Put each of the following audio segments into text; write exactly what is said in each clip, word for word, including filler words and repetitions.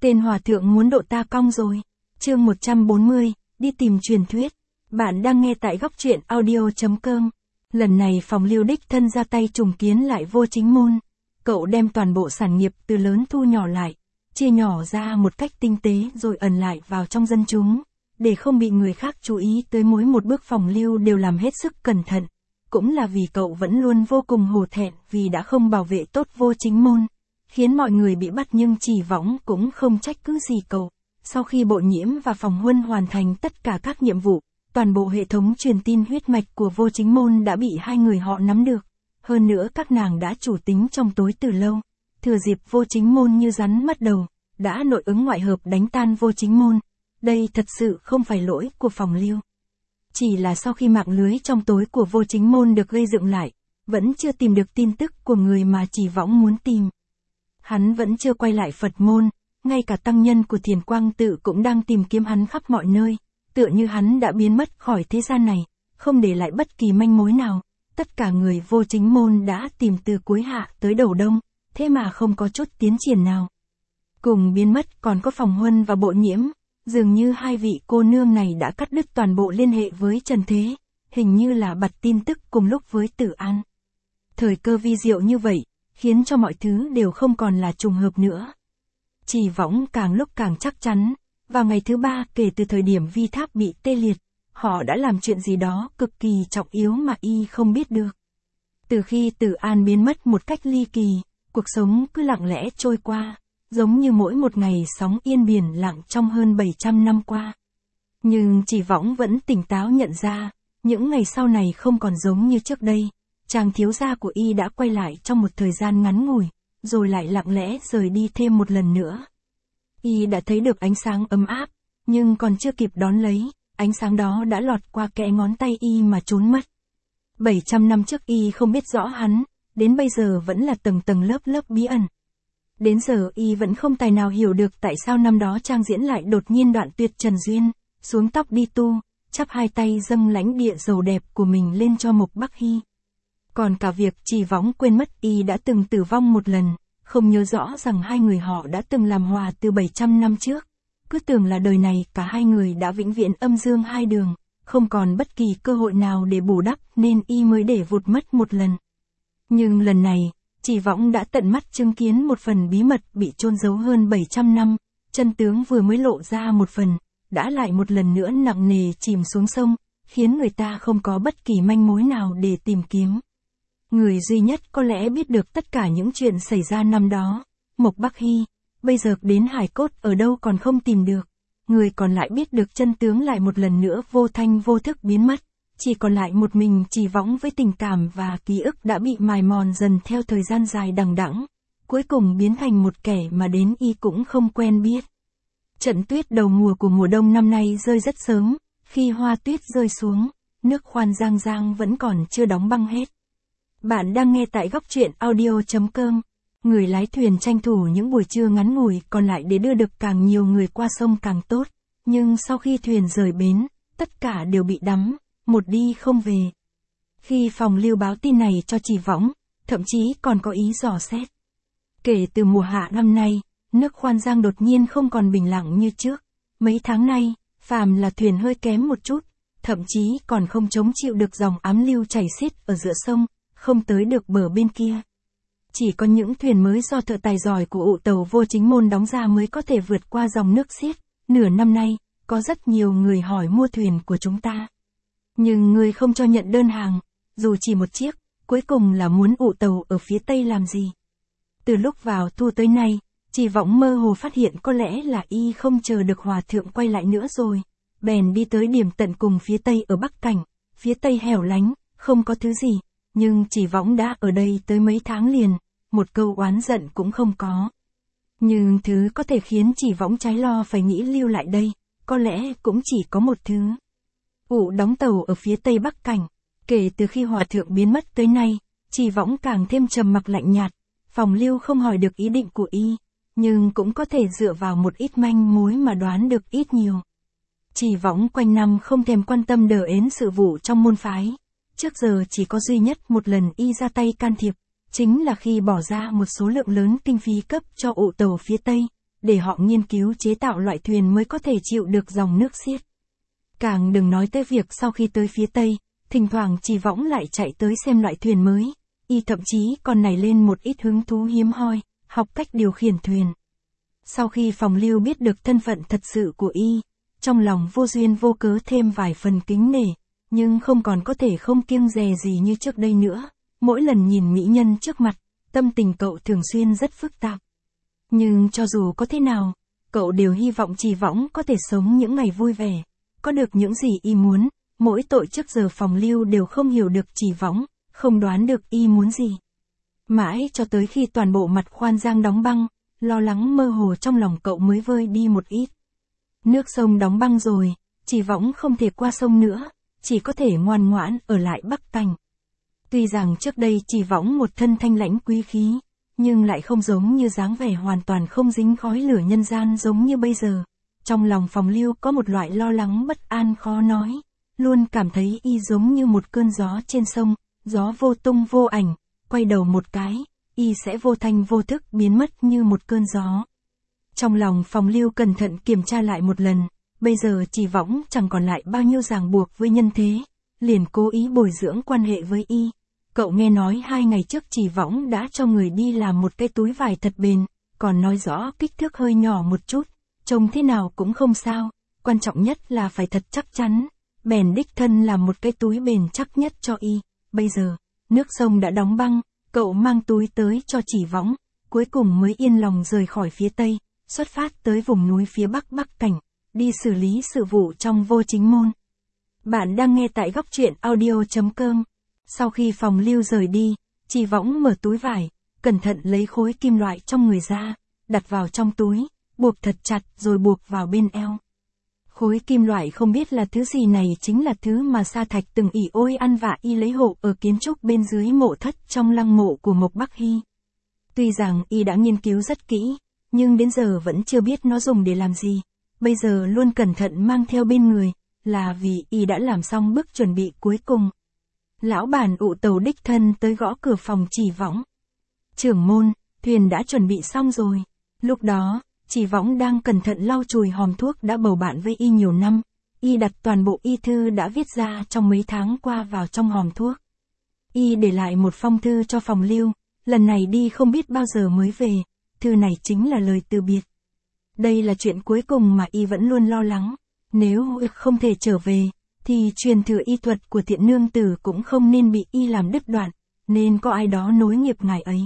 Tên hòa thượng muốn độ ta cong rồi. Chương một trăm bốn mươi, đi tìm truyền thuyết. Bạn đang nghe tại góc truyện audio chấm com. Lần này Phòng Lưu đích thân ra tay trùng kiến lại Vô Chính Môn. Cậu đem toàn bộ sản nghiệp từ lớn thu nhỏ lại, chia nhỏ ra một cách tinh tế rồi ẩn lại vào trong dân chúng, để không bị người khác chú ý tới mỗi một bước Phòng Lưu đều làm hết sức cẩn thận. Cũng là vì cậu vẫn luôn vô cùng hổ thẹn vì đã không bảo vệ tốt Vô Chính Môn, khiến mọi người bị bắt, nhưng Chỉ Võng cũng không trách cứ gì cậu. Sau khi Bộ Nhiễm và Phòng Huân hoàn thành tất cả các nhiệm vụ, toàn bộ hệ thống truyền tin huyết mạch của Vô Chính Môn đã bị hai người họ nắm được. Hơn nữa các nàng đã chủ tính trong tối từ lâu, thừa dịp Vô Chính Môn như rắn mất đầu, đã nội ứng ngoại hợp đánh tan Vô Chính Môn. Đây thật sự không phải lỗi của Phòng Lưu. Chỉ là sau khi mạng lưới trong tối của Vô Chính Môn được gây dựng lại, vẫn chưa tìm được tin tức của người mà Chỉ Võng muốn tìm. Hắn vẫn chưa quay lại Phật môn, ngay cả tăng nhân của Thiền Quang Tự cũng đang tìm kiếm hắn khắp mọi nơi, tựa như hắn đã biến mất khỏi thế gian này, không để lại bất kỳ manh mối nào. Tất cả người Vô Chính Môn đã tìm từ cuối hạ tới đầu đông, thế mà không có chút tiến triển nào. Cùng biến mất còn có Phòng Huân và Bộ Nhiễm, dường như hai vị cô nương này đã cắt đứt toàn bộ liên hệ với trần thế, hình như là bật tin tức cùng lúc với Tử An. Thời cơ vi diệu như vậy, khiến cho mọi thứ đều không còn là trùng hợp nữa. Chỉ Võng càng lúc càng chắc chắn, vào ngày thứ ba kể từ thời điểm vi tháp bị tê liệt, họ đã làm chuyện gì đó cực kỳ trọng yếu mà y không biết được. Từ khi Tử An biến mất một cách ly kỳ, cuộc sống cứ lặng lẽ trôi qua, giống như mỗi một ngày sóng yên biển lặng trong hơn bảy trăm năm qua. Nhưng Chỉ Võng vẫn tỉnh táo nhận ra, những ngày sau này không còn giống như trước đây. Chàng thiếu gia của y đã quay lại trong một thời gian ngắn ngủi, rồi lại lặng lẽ rời đi thêm một lần nữa. Y đã thấy được ánh sáng ấm áp, nhưng còn chưa kịp đón lấy, ánh sáng đó đã lọt qua kẽ ngón tay y mà trốn mất. bảy trăm năm trước y không biết rõ hắn, đến bây giờ vẫn là tầng tầng lớp lớp bí ẩn. Đến giờ y vẫn không tài nào hiểu được tại sao năm đó Trang Diễn lại đột nhiên đoạn tuyệt trần duyên, xuống tóc đi tu, chắp hai tay dâng lãnh địa giàu đẹp của mình lên cho Mộc Bắc Hy. Còn cả việc Chỉ Võng quên mất y đã từng tử vong một lần, không nhớ rõ rằng hai người họ đã từng làm hòa từ bảy trăm năm trước. Cứ tưởng là đời này cả hai người đã vĩnh viễn âm dương hai đường, không còn bất kỳ cơ hội nào để bù đắp nên y mới để vụt mất một lần. Nhưng lần này, Chỉ Võng đã tận mắt chứng kiến một phần bí mật bị chôn giấu hơn bảy trăm năm, chân tướng vừa mới lộ ra một phần, đã lại một lần nữa nặng nề chìm xuống sông, khiến người ta không có bất kỳ manh mối nào để tìm kiếm. Người duy nhất có lẽ biết được tất cả những chuyện xảy ra năm đó, Mộc Bắc Hy, bây giờ đến hài cốt ở đâu còn không tìm được. Người còn lại biết được chân tướng lại một lần nữa vô thanh vô thức biến mất, chỉ còn lại một mình Chỉ Võng với tình cảm và ký ức đã bị mài mòn dần theo thời gian dài đằng đẵng, cuối cùng biến thành một kẻ mà đến y cũng không quen biết. Trận tuyết đầu mùa của mùa đông năm nay rơi rất sớm, khi hoa tuyết rơi xuống, nước khoan Giang Giang vẫn còn chưa đóng băng hết. Bạn đang nghe tại góc truyện audio chấm com. Người lái thuyền tranh thủ những buổi trưa ngắn ngủi còn lại để đưa được càng nhiều người qua sông càng tốt. Nhưng sau khi thuyền rời bến, tất cả đều bị đắm, một đi không về. Khi Phòng Lưu báo tin này cho Chỉ Võng, thậm chí còn có ý dò xét. Kể từ mùa hạ năm nay, nước khoan Giang đột nhiên không còn bình lặng như trước. Mấy tháng nay, phàm là thuyền hơi kém một chút, thậm chí còn không chống chịu được dòng ám lưu chảy xiết ở giữa sông, không tới được bờ bên kia. Chỉ có những thuyền mới do thợ tài giỏi của ụ tàu Vô Chính Môn đóng ra mới có thể vượt qua dòng nước xiết. Nửa năm nay, có rất nhiều người hỏi mua thuyền của chúng ta. Nhưng người không cho nhận đơn hàng, dù chỉ một chiếc, cuối cùng là muốn ụ tàu ở phía Tây làm gì. Từ lúc vào thu tới nay, Chỉ Võng mơ hồ phát hiện có lẽ là y không chờ được hòa thượng quay lại nữa rồi. Bèn đi tới điểm tận cùng phía Tây ở Bắc Cảnh, phía Tây hẻo lánh, không có thứ gì. Nhưng Chỉ Võng đã ở đây tới mấy tháng liền, một câu oán giận cũng không có. Nhưng thứ có thể khiến Chỉ Võng trái lo phải nghĩ lưu lại đây, có lẽ cũng chỉ có một thứ. Ụ đóng tàu ở phía Tây Bắc Cảnh, kể từ khi hòa thượng biến mất tới nay, Chỉ Võng càng thêm trầm mặc lạnh nhạt. Phòng Lưu không hỏi được ý định của y, nhưng cũng có thể dựa vào một ít manh mối mà đoán được ít nhiều. Chỉ Võng quanh năm không thèm quan tâm đờ ến sự vụ trong môn phái. Trước giờ chỉ có duy nhất một lần y ra tay can thiệp, chính là khi bỏ ra một số lượng lớn kinh phí cấp cho ụ tàu phía Tây, để họ nghiên cứu chế tạo loại thuyền mới có thể chịu được dòng nước xiết. Càng đừng nói tới việc sau khi tới phía Tây, thỉnh thoảng Trì Võng lại chạy tới xem loại thuyền mới, y thậm chí còn nảy lên một ít hứng thú hiếm hoi, học cách điều khiển thuyền. Sau khi Phòng Lưu biết được thân phận thật sự của y, trong lòng vô duyên vô cớ thêm vài phần kính nể, nhưng không còn có thể không kiêng dè gì như trước đây nữa. Mỗi lần nhìn mỹ nhân trước mặt, tâm tình cậu thường xuyên rất phức tạp. Nhưng cho dù có thế nào, cậu đều hy vọng Trì Võng có thể sống những ngày vui vẻ, có được những gì y muốn. Mỗi tội trước giờ Phòng Lưu đều không hiểu được Trì Võng, không đoán được y muốn gì. Mãi cho tới khi toàn bộ mặt khoan giang đóng băng, lo lắng mơ hồ trong lòng cậu mới vơi đi một ít. Nước sông đóng băng rồi, Trì Võng không thể qua sông nữa, chỉ có thể ngoan ngoãn ở lại Bắc Cảnh. Tuy rằng trước đây Trì Võng một thân thanh lãnh quý khí, nhưng lại không giống như dáng vẻ hoàn toàn không dính khói lửa nhân gian giống như bây giờ. Trong lòng Phòng Lưu có một loại lo lắng bất an khó nói, luôn cảm thấy y giống như một cơn gió trên sông, gió vô tung vô ảnh, quay đầu một cái, y sẽ vô thanh vô thức biến mất như một cơn gió. Trong lòng Phòng Lưu cẩn thận kiểm tra lại một lần, bây giờ Trì Võng chẳng còn lại bao nhiêu ràng buộc với nhân thế, liền cố ý bồi dưỡng quan hệ với y. Cậu nghe nói hai ngày trước Trì Võng đã cho người đi làm một cái túi vải thật bền, còn nói rõ kích thước hơi nhỏ một chút, trông thế nào cũng không sao, quan trọng nhất là phải thật chắc chắn. Bèn đích thân làm một cái túi bền chắc nhất cho y. Bây giờ, nước sông đã đóng băng, cậu mang túi tới cho Trì Võng, cuối cùng mới yên lòng rời khỏi phía Tây, xuất phát tới vùng núi phía Bắc Bắc Cảnh, đi xử lý sự vụ trong Vô Chính Môn. Bạn đang nghe tại góc truyện audio chấm com. Sau khi Phòng Lưu rời đi, Trì Võng mở túi vải, cẩn thận lấy khối kim loại trong người ra, đặt vào trong túi, buộc thật chặt rồi buộc vào bên eo. Khối kim loại không biết là thứ gì này chính là thứ mà Sa Thạch từng ỉ ôi ăn vạ y lấy hộ ở kiến trúc bên dưới mộ thất trong lăng mộ của Mộc Bắc Hy. Tuy rằng y đã nghiên cứu rất kỹ, nhưng đến giờ vẫn chưa biết nó dùng để làm gì, bây giờ luôn cẩn thận mang theo bên người, là vì y đã làm xong bước chuẩn bị cuối cùng. Lão bản ụ tàu đích thân tới gõ cửa phòng Trì Võng. Trưởng môn, thuyền đã chuẩn bị xong rồi. Lúc đó, Trì Võng đang cẩn thận lau chùi hòm thuốc đã bầu bạn với y nhiều năm, y đặt toàn bộ y thư đã viết ra trong mấy tháng qua vào trong hòm thuốc. Y để lại một phong thư cho Phòng Lưu, lần này đi không biết bao giờ mới về, thư này chính là lời từ biệt. Đây là chuyện cuối cùng mà y vẫn luôn lo lắng, nếu không thể trở về, thì truyền thừa y thuật của Thiện Nương Tử cũng không nên bị y làm đứt đoạn, nên có ai đó nối nghiệp ngài ấy.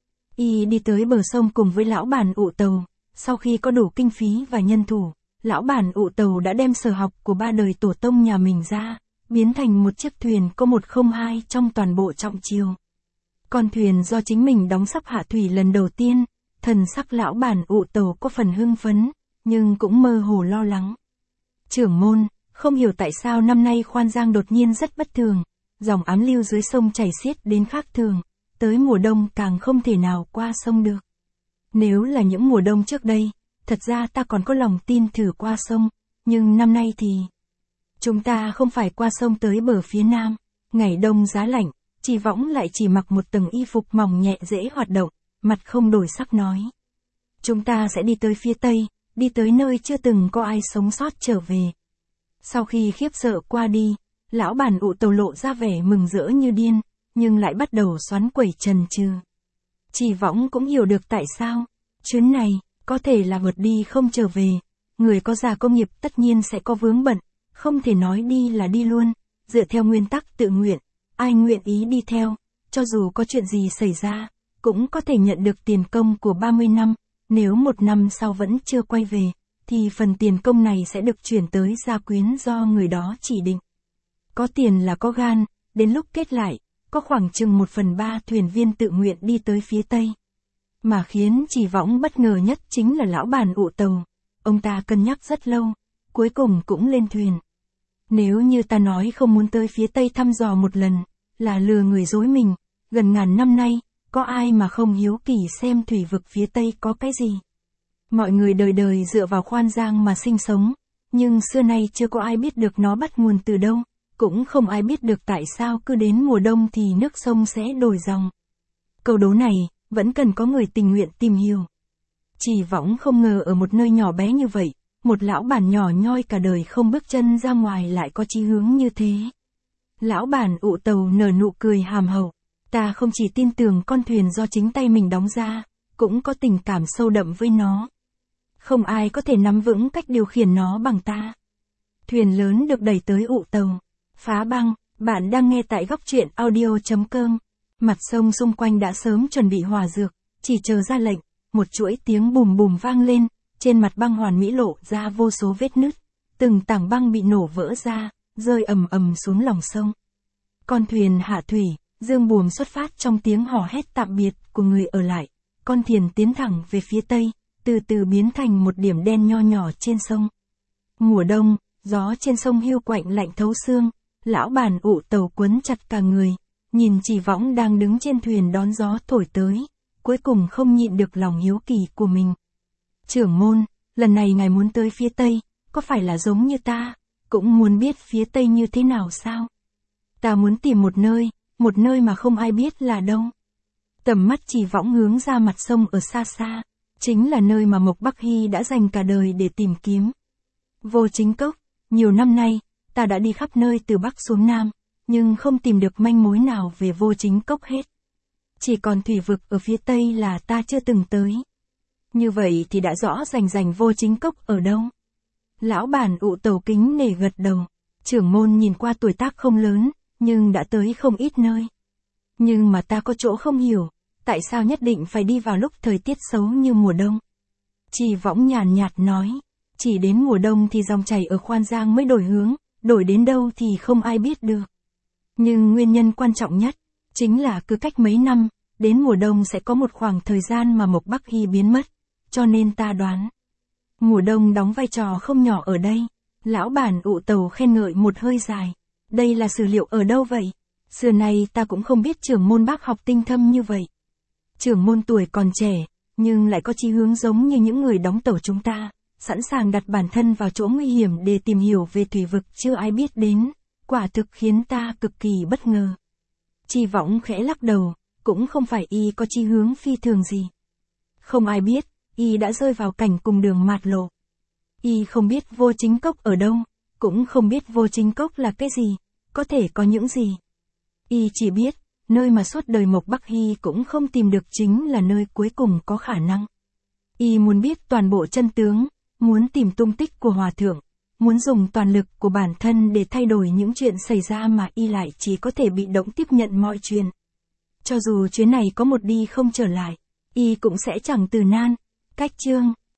Y đi tới bờ sông cùng với lão bản ụ tàu. Sau khi có đủ kinh phí và nhân thủ, lão bản ụ tàu đã đem sở học của ba đời tổ tông nhà mình ra, biến thành một chiếc thuyền có một không hai trong toàn bộ trọng triều. Con thuyền do chính mình đóng sắp hạ thủy lần đầu tiên, thần sắc lão bản ụ tàu có phần hưng phấn, nhưng cũng mơ hồ lo lắng. Trưởng môn, không hiểu tại sao năm nay khoan giang đột nhiên rất bất thường, dòng ám lưu dưới sông chảy xiết đến khác thường, tới mùa đông càng không thể nào qua sông được. Nếu là những mùa đông trước đây, thật ra ta còn có lòng tin thử qua sông, nhưng năm nay thì... Chúng ta không phải qua sông tới bờ phía nam, ngày đông giá lạnh, Trì Võng lại chỉ mặc một tầng y phục mỏng nhẹ dễ hoạt động, mặt không đổi sắc nói. Chúng ta sẽ đi tới phía tây, đi tới nơi chưa từng có ai sống sót trở về. Sau khi khiếp sợ qua đi, lão bản ụ tàu lộ ra vẻ mừng rỡ như điên, nhưng lại bắt đầu xoắn quẩy chần chừ. Trì Võng cũng hiểu được tại sao, chuyến này, có thể là vượt đi không trở về, người có già công nghiệp tất nhiên sẽ có vướng bận, không thể nói đi là đi luôn, dựa theo nguyên tắc tự nguyện, ai nguyện ý đi theo, cho dù có chuyện gì xảy ra, cũng có thể nhận được tiền công của ba mươi năm, nếu một năm sau vẫn chưa quay về, thì phần tiền công này sẽ được chuyển tới gia quyến do người đó chỉ định. Có tiền là có gan, đến lúc kết lại, có khoảng chừng một phần ba thuyền viên tự nguyện đi tới phía tây. Mà khiến Trì Võng bất ngờ nhất chính là lão bản ụ tàu. Ông ta cân nhắc rất lâu, cuối cùng cũng lên thuyền. Nếu như ta nói không muốn tới phía tây thăm dò một lần, là lừa người dối mình, gần ngàn năm nay, có ai mà không hiếu kỳ xem thủy vực phía tây có cái gì. Mọi người đời đời dựa vào khoan giang mà sinh sống, nhưng xưa nay chưa có ai biết được nó bắt nguồn từ đâu, cũng không ai biết được tại sao cứ đến mùa đông thì nước sông sẽ đổi dòng. Câu đố này, vẫn cần có người tình nguyện tìm hiểu. Chỉ Võng không ngờ ở một nơi nhỏ bé như vậy, một lão bản nhỏ nhoi cả đời không bước chân ra ngoài lại có chí hướng như thế. Lão bản ụ tàu nở nụ cười hàm hậu. Ta không chỉ tin tưởng con thuyền do chính tay mình đóng ra, cũng có tình cảm sâu đậm với nó. Không ai có thể nắm vững cách điều khiển nó bằng ta. Thuyền lớn được đẩy tới ụ tàu. Phá băng, bạn đang nghe tại góc truyện audio chấm com. Mặt sông xung quanh đã sớm chuẩn bị hỏa dược, chỉ chờ ra lệnh, một chuỗi tiếng bùm bùm vang lên, trên mặt băng hoàn mỹ lộ ra vô số vết nứt. Từng tảng băng bị nổ vỡ ra, rơi ầm ầm xuống lòng sông. Con thuyền hạ thủy, dương buồm xuất phát trong tiếng hò hét tạm biệt của người ở lại. Con thuyền tiến thẳng về phía tây, từ từ biến thành một điểm đen nho nhỏ trên sông. Mùa đông, gió trên sông hiu quạnh lạnh thấu xương, lão bản ụ tàu quấn chặt cả người, nhìn Chỉ Võng đang đứng trên thuyền đón gió thổi tới, cuối cùng không nhịn được lòng hiếu kỳ của mình. Trưởng môn, lần này ngài muốn tới phía tây, có phải là giống như ta, cũng muốn biết phía tây như thế nào sao? Ta muốn tìm một nơi, một nơi mà không ai biết là đâu. Tầm mắt Chỉ Võng hướng ra mặt sông ở xa xa, chính là nơi mà Mộc Bắc Hy đã dành cả đời để tìm kiếm. Vô Chính Cốc, nhiều năm nay, ta đã đi khắp nơi từ Bắc xuống Nam, nhưng không tìm được manh mối nào về Vô Chính Cốc hết. Chỉ còn thủy vực ở phía tây là ta chưa từng tới. Như vậy thì đã rõ rành rành Vô Chính Cốc ở đâu. Lão bản ụ tàu kính nể gật đầu. Trưởng môn nhìn qua tuổi tác không lớn, nhưng đã tới không ít nơi. Nhưng mà ta có chỗ không hiểu, tại sao nhất định phải đi vào lúc thời tiết xấu như mùa đông? Chỉ Võng nhàn nhạt nói, chỉ đến mùa đông thì dòng chảy ở Khoan Giang mới đổi hướng, đổi đến đâu thì không ai biết được. Nhưng nguyên nhân quan trọng nhất, chính là cứ cách mấy năm, đến mùa đông sẽ có một khoảng thời gian mà Mộc Bắc Hy biến mất, cho nên ta đoán. Mùa đông đóng vai trò không nhỏ ở đây. Lão bản ụ tàu khen ngợi một hơi dài. Đây là sử liệu ở đâu vậy? Xưa nay ta cũng không biết trưởng môn bác học tinh thâm như vậy. Trưởng môn tuổi còn trẻ, nhưng lại có chí hướng giống như những người đóng tàu chúng ta, sẵn sàng đặt bản thân vào chỗ nguy hiểm để tìm hiểu về thủy vực chưa ai biết đến, quả thực khiến ta cực kỳ bất ngờ. Chỉ Võng khẽ lắc đầu, cũng không phải y có chí hướng phi thường gì. Không ai biết, y đã rơi vào cảnh cùng đường mạt lộ. Y không biết Vô Chính Cốc ở đâu, cũng không biết Vô Chính Cốc là cái gì, có thể có những gì. Y chỉ biết, nơi mà suốt đời Mộc Bắc Hy cũng không tìm được chính là nơi cuối cùng có khả năng. Y muốn biết toàn bộ chân tướng, muốn tìm tung tích của Hòa Thượng, muốn dùng toàn lực của bản thân để thay đổi những chuyện xảy ra mà y lại chỉ có thể bị động tiếp nhận mọi chuyện. Cho dù chuyến này có một đi không trở lại, y cũng sẽ chẳng từ nan. Cách chương